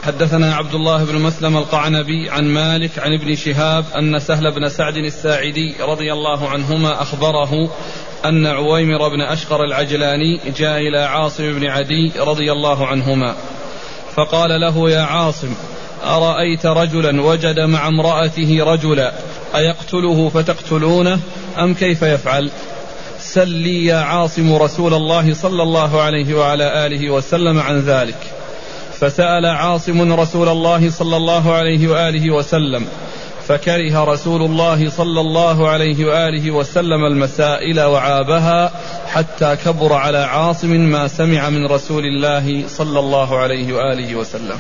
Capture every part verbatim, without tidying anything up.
حدثنا عبد الله بن مسلم القعنبي عن مالك عن ابن شهاب أن سهل بن سعد الساعدي رضي الله عنهما أخبره أن عويمر بن أشقر العجلاني جاء إلى عاصم بن عدي رضي الله عنهما فقال له: يا عاصم، أرأيت رجلا وجد مع امرأته رجلا أيقتله فتقتلونه أم كيف يفعل؟ سل لي يا عاصم رسول الله صلى الله عليه وعلى آله وسلم عن ذلك. فسأل عاصم رسول الله صلى الله عليه وآله وسلم، فكره رسول الله صلى الله عليه وآله وسلم المسائل وعابها حتى كبر على عاصم ما سمع من رسول الله صلى الله عليه وآله وسلم.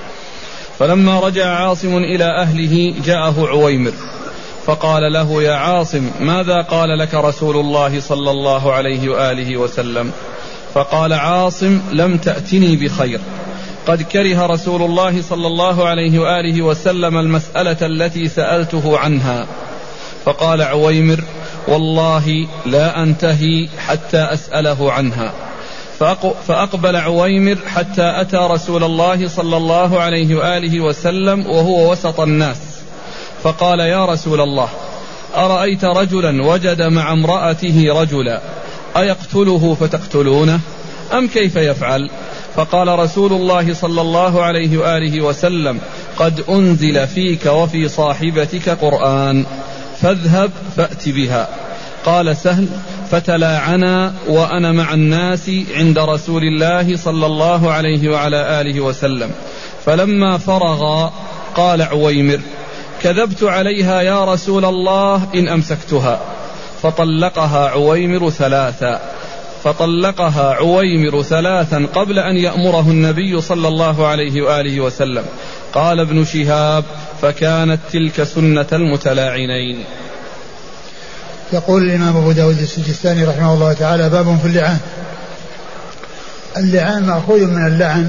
فلما رجع عاصم إلى أهله جاءه عويمر فقال له: يا عاصم، ماذا قال لك رسول الله صلى الله عليه وآله وسلم؟ فقال عاصم: لم تأتني بخير، قد كره رسول الله صلى الله عليه وآله وسلم المسألة التي سألته عنها. فقال عويمر: والله لا أنتهي حتى أسأله عنها. فأقبل عويمر حتى أتى رسول الله صلى الله عليه وآله وسلم وهو وسط الناس، فقال: يا رسول الله، أرأيت رجلا وجد مع امرأته رجلا أيقتله فتقتلونه أم كيف يفعل؟ فقال رسول الله صلى الله عليه وآله وسلم: قد أنزل فيك وفي صاحبتك قرآن، فاذهب فأت بها. قال سهل: فتلاعنا وأنا مع الناس عند رسول الله صلى الله عليه وعلى آله وسلم. فلما فرغا قال عويمر: كذبت عليها يا رسول الله إن أمسكتها. فطلقها عويمر ثلاثا فطلقها عويمر ثلاثا قبل أن يأمره النبي صلى الله عليه وآله وسلم. قال ابن شهاب: فكانت تلك سنة المتلاعنين. يقول الإمام أبو داود السجستاني رحمه الله تعالى: باب في اللعان. اللعان مأخوذ من اللعن،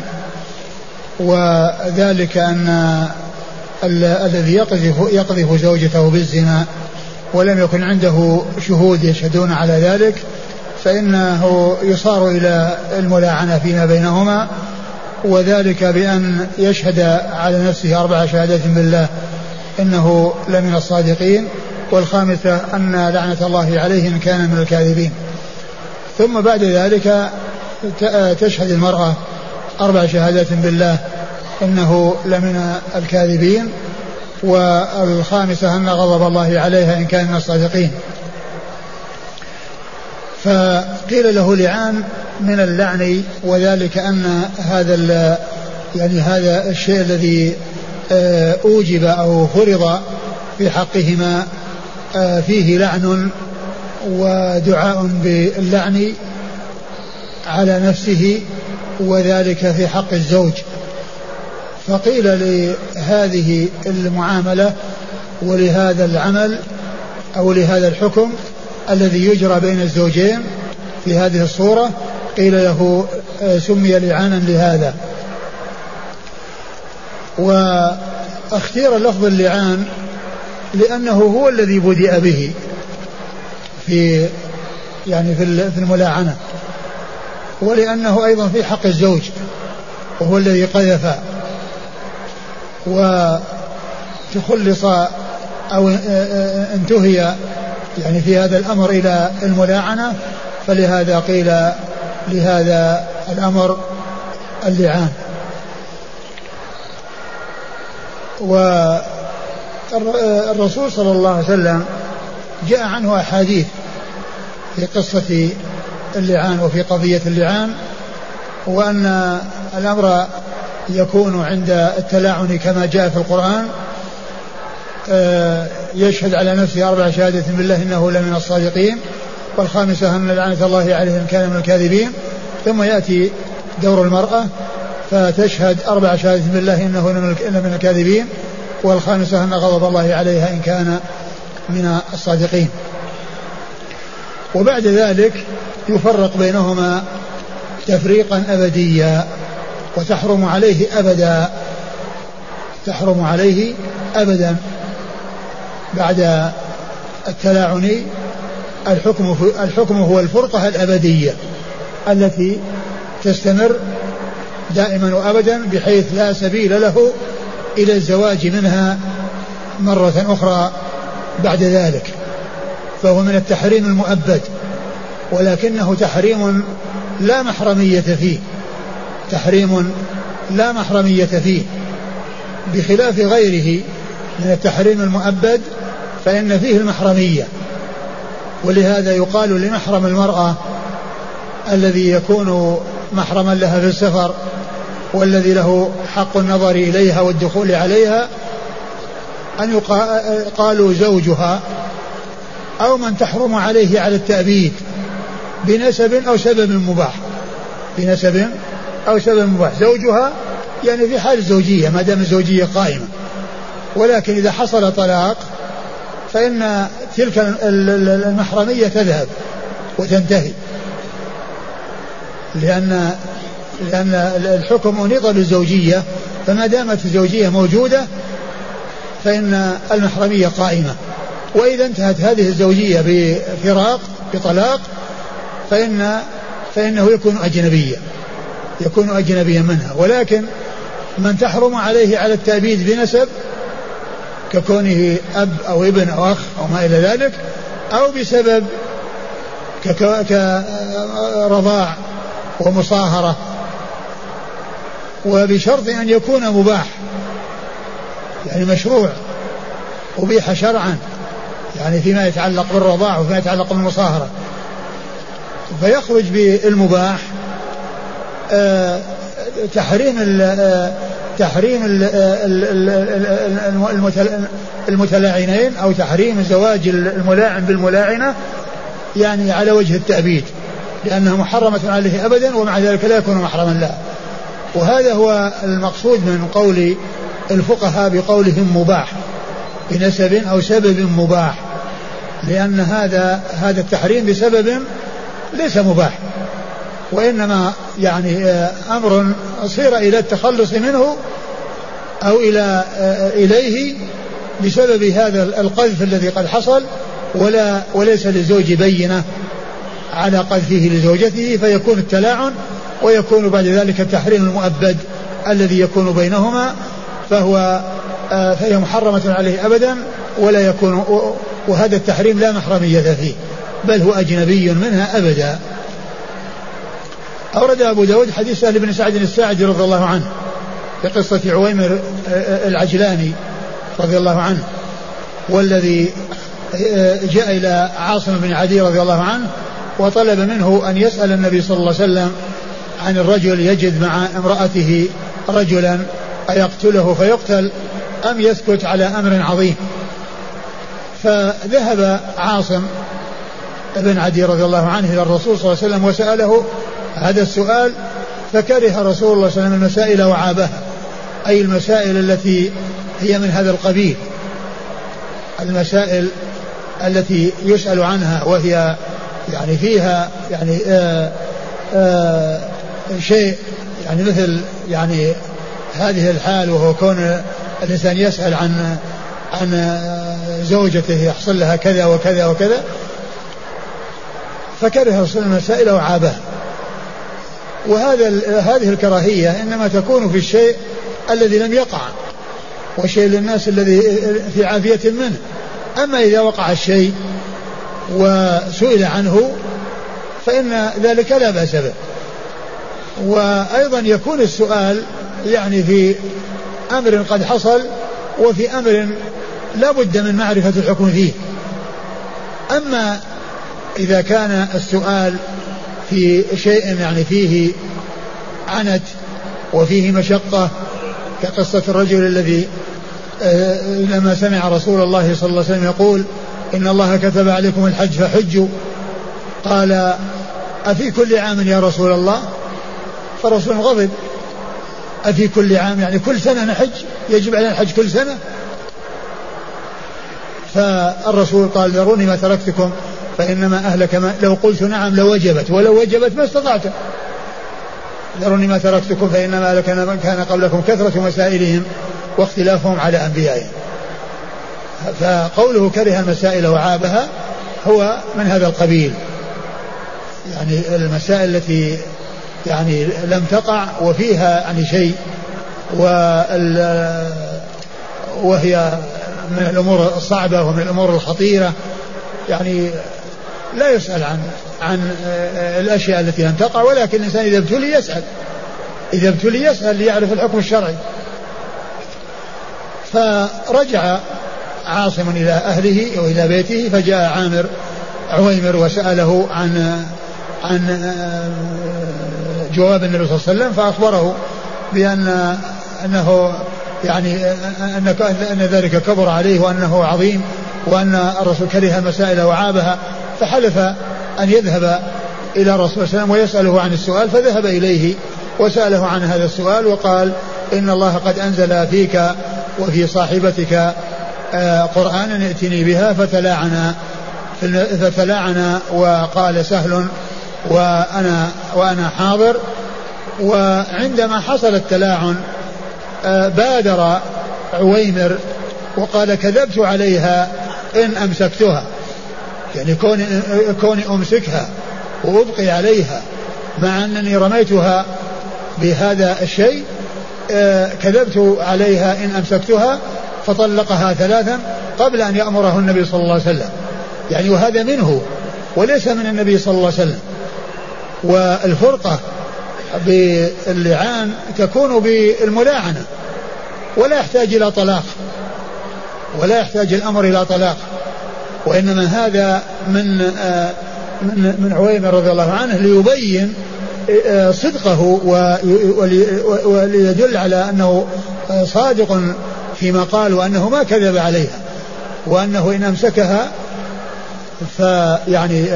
وذلك أن الذي يقذف, يقذف زوجته بالزنا ولم يكن عنده شهود يشهدون على ذلك فإنه يصار إلى الملاعنة فيما بينهما، وذلك بأن يشهد على نفسه أربع شهادات بالله إنه لمن الصادقين، والخامسة أن لعنة الله عليه إن كان من الكاذبين. ثم بعد ذلك تشهد المرأة أربع شهادات بالله إنه لمن الكاذبين، والخامسة أن غضب الله عليها إن كان من الصادقين. فقيل له لعان من اللعن، وذلك أن هذا يعني هذا الشيء الذي أوجب أو فرض في حقهما فيه لعن ودعاء باللعن على نفسه، وذلك في حق الزوج. فقيل لهذه المعاملة ولهذا العمل أو لهذا الحكم الذي يجرى بين الزوجين في هذه الصورة قيل له سمي لعانا لهذا. واختير لفظ اللعان لأنه هو الذي بدأ به في يعني في الملاعنة، ولأنه أيضا في حق الزوج وهو الذي قذف وتخلص أو انتهي يعني في هذا الأمر إلى الملاعنة، فلهذا قيل لهذا الأمر اللعان. والرسول صلى الله عليه وسلم جاء عنه أحاديث في قصة اللعان وفي قضية اللعان، وأن الأمر يكون عند التلاعن كما جاء في القرآن: يشهد على نفسه أربع شهادة بالله إنه لمن الصادقين، والخامسة أن لعنة الله عليه إن كان من الكاذبين. ثم يأتي دور المرأة فتشهد أربع شهادة بالله إنه لمن الكاذبين، والخامسة أن غضب الله عليها إن كان من الصادقين. وبعد ذلك يفرق بينهما تفريقا أبديا، وتحرم عليه أبدا تحرم عليه أبدا بعد التلاعن. الحكم الحكم هو الفرقة الأبدية التي تستمر دائما وأبدا بحيث لا سبيل له إلى الزواج منها مرة أخرى بعد ذلك، فهو من التحريم المؤبد، ولكنه تحريم لا محرمية فيه، تحريم لا محرمية فيه، بخلاف غيره من التحريم المؤبد فإن فيه المحرمية. ولهذا يقال لمحرم المرأة الذي يكون محرما لها في السفر والذي له حق النظر إليها والدخول عليها أن يقالوا زوجها أو من تحرم عليه على التأبيد بنسب أو سبب مباح، بنسب أو سبب مباح. زوجها يعني في حال الزوجية ما دام الزوجية قائمة، ولكن إذا حصل طلاق فإن تلك المحرمية تذهب وتنتهي، لأن لأن الحكم أنيط بالزوجية، فما دامت الزوجية موجودة فإن المحرمية قائمة. وإذا انتهت هذه الزوجية بفراق بطلاق فإن فإنه يكون أجنبيا يكون أجنبيا منها. ولكن من تحرم عليه على التأبيد بنسب ككونه أب أو ابن أو أخ أو ما إلى ذلك، أو بسبب كرضاع ومصاهرة، وبشرط أن يكون مباح يعني مشروع أبيح شرعا، يعني فيما يتعلق بالرضاع وفيما يتعلق بالمصاهرة، فيخرج بالمباح آه تحريم ال تحريم المتلاعنين أو تحريم زواج الملاعن بالملاعنة يعني على وجه التأبيد، لأنها محرمة عليه أبدا ومع ذلك لا يكون محرما لها. وهذا هو المقصود من قول الفقهاء بقولهم مباح بنسب أو سبب مباح، لأن هذا هذا التحريم بسبب ليس مباح، وإنما يعني أمر صير إلى التخلص منه أو إلى إليه بسبب هذا القذف الذي قد حصل، ولا وليس للزوج بينة على قذفه لزوجته، فيكون التلاعن ويكون بعد ذلك التحريم المؤبد الذي يكون بينهما، فهو فهي محرمة عليه أبدا ولا يكون، وهذا التحريم لا محرمية فيه بل هو أجنبي منها أبدا. أورد أبو داود حديث سهل بن سعد الساعدي رضي الله عنه في قصة عويمر العجلاني رضي الله عنه، والذي جاء إلى عاصم بن عدي رضي الله عنه وطلب منه أن يسأل النبي صلى الله عليه وسلم عن الرجل يجد مع امرأته رجلا أيقتله فيقتل أم يسكت على أمر عظيم. فذهب عاصم بن عدي رضي الله عنه إلى الرسول صلى الله عليه وسلم وسأله هذا السؤال، فكره رسول الله صلى الله عليه وسلم المسائل وعابها، أي المسائل التي هي من هذا القبيل، المسائل التي يسأل عنها وهي يعني فيها يعني آآ آآ شيء يعني مثل يعني هذه الحال، وهو كون الإنسان يسأل عن عن زوجته يحصل لها كذا وكذا وكذا، فكره رسول المسائل وعابها. وهذا هذه الكراهية إنما تكون في الشيء الذي لم يقع، وشيء للناس الذي في عافية منه. أما إذا وقع الشيء وسئل عنه فإن ذلك لا بأس به. وأيضا يكون السؤال يعني في أمر قد حصل وفي أمر لا بد من معرفة الحكم فيه. أما إذا كان السؤال في شيء يعني فيه عنت وفيه مشقة، كقصة الرجل الذي لما سمع رسول الله صلى الله عليه وسلم يقول إن الله كتب عليكم الحج فحجوا، قال أفي كل عام يا رسول الله؟ فرسول غضب، أفي كل عام يعني كل سنة نحج، يجب علينا الحج كل سنة؟ فالرسول قال ذروني ما تركتكم فإنما أهلك ما لو قلت نعم لوجبت ولو وجبت ما استطعتم، ذروني ما تركتكم فإنما أهلك من كان قبلكم كثرة مسائلهم واختلافهم على أنبيائهم. فقوله كره المسائل وعابها هو من هذا القبيل، يعني المسائل التي يعني لم تقع وفيها يعني شيء وهي من الأمور الصعبة ومن الأمور الخطيرة، يعني لا يسأل عن عن الأشياء التي لم تقع، ولكن الإنسان إذا ابتلي يسأل إذا ابتلي يسأل ليعرف الحكم الشرعي. فرجع عاصم إلى أهله وإلى بيته، فجاء عامر عويمر وسأله عن عن جواب النبي صلى الله عليه وسلم، فأخبره بأن أنه يعني أن أن ذلك كبر عليه وأنه عظيم وأن الرسول كره المسائل وعابها، فحلف أن يذهب إلى الرسول صلى الله عليه وسلم ويسأله عن السؤال، فذهب إليه وسأله عن هذا السؤال وقال إن الله قد أنزل فيك وفي صاحبتك قرآنا ائتني بها، فتلاعنا فتلاعنا وقال سهل وأنا وأنا حاضر. وعندما حصل التلاعن بادر عويمر وقال كذبت عليها إن أمسكتها، يعني كوني, كوني أمسكها وأبقي عليها مع أنني رميتها بهذا الشيء، كذبت عليها إن أمسكتها، فطلقها ثلاثا قبل أن يأمره النبي صلى الله عليه وسلم، يعني وهذا منه وليس من النبي صلى الله عليه وسلم. والفرقة باللعان تكون بالملاعنة ولا يحتاج إلى طلاق ولا يحتاج الأمر إلى طلاق، وإنما هذا من من من عويمر رضي الله عنه ليبين صدقه وليدل على أنه صادق فيما قال وأنه ما كذب عليها، وأنه إن أمسكها فيعني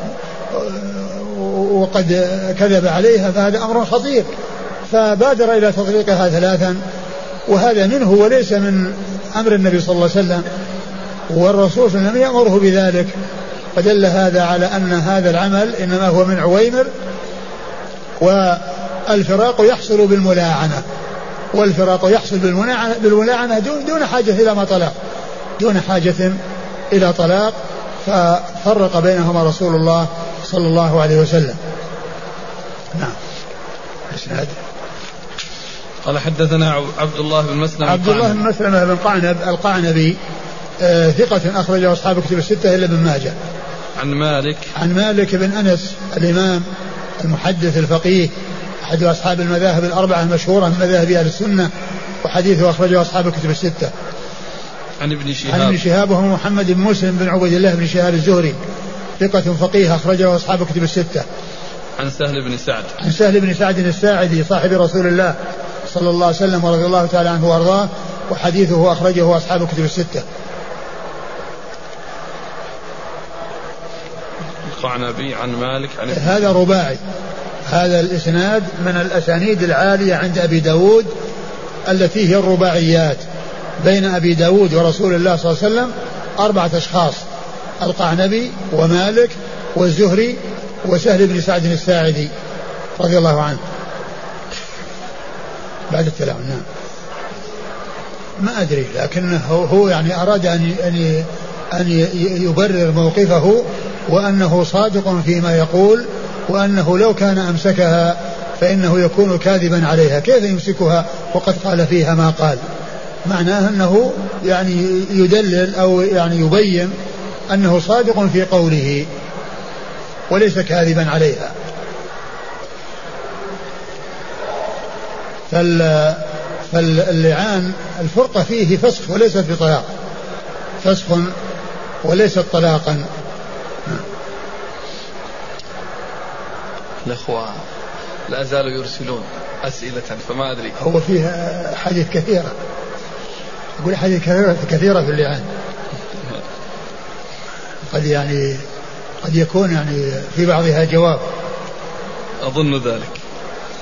وقد كذب عليها فهذا أمر خطير، فبادر إلى تطليقها ثلاثا، وهذا منه وليس من أمر النبي صلى الله عليه وسلم، والرسول صلى الله عليه وسلم يأمره بذلك، فدل هذا على أن هذا العمل إنما هو من عويمر. والفراق يحصل بالملاعنة والفراق يحصل بالملاعنة, بالملاعنة دون, دون حاجة إلى ما طلاق دون حاجة إلى طلاق ففرق بينهما رسول الله صلى الله عليه وسلم. نعم. اسناد. قال حدثنا عبد الله بن مسلم عبد الله بن مسلم بن قعنب القعنبي آه ثقة أخرجه أصحاب كتب الستة إلا ابن ماجه. عن مالك عن مالك بن أنس الإمام المحدث الفقيه أحد أصحاب المذاهب الأربعة المشهورة من مذاهب أهل السنة، وحديثه أخرجه أصحاب الكتب الستة. عن ابن شهاب عن ابن شهاب وهو محمد بن مسلم بن عبيد الله بن شهاب الزهري ثقة فقيه أخرجه أصحاب الكتب الستة. عن سهل بن سعد عن سهل بن سعد الساعدي صاحب رسول الله صلى الله عليه وسلم ورضي الله تعالى عنه وأرضاه، وحديثه أخرجه أصحاب الكتب الستة. القعنبي عن مالك عن هذا رباعي، هذا الإسناد من الأسانيد العالية عند أبي داود التي هي الرباعيات، بين أبي داود ورسول الله صلى الله عليه وسلم أربعة أشخاص: القعنبي ومالك والزهري وسهل بن سعد الساعدي رضي الله عنه. بعد التلاعن نعم ما أدري، لكنه هو يعني أراد أن أن أن يبرر موقفه وأنه صادق فيما يقول، وأنه لو كان أمسكها فإنه يكون كاذبا عليها، كيف يمسكها وقد قال فيها ما قال؟ معناه أنه يعني يدلل أو يعني يبين أنه صادق في قوله وليس كاذبا عليها. فال فاللعان الفرقة فيه فسخ وليست بطلاق، فسخ وليست طلاقا. الأخوة لا زالوا يرسلون أسئلة فما أدري. هو فيه حديث كثيرة، أقول حديث كثيرة, كثيرة في اللعان، قد يعني قد يكون يعني في بعضها جواب أظن ذلك.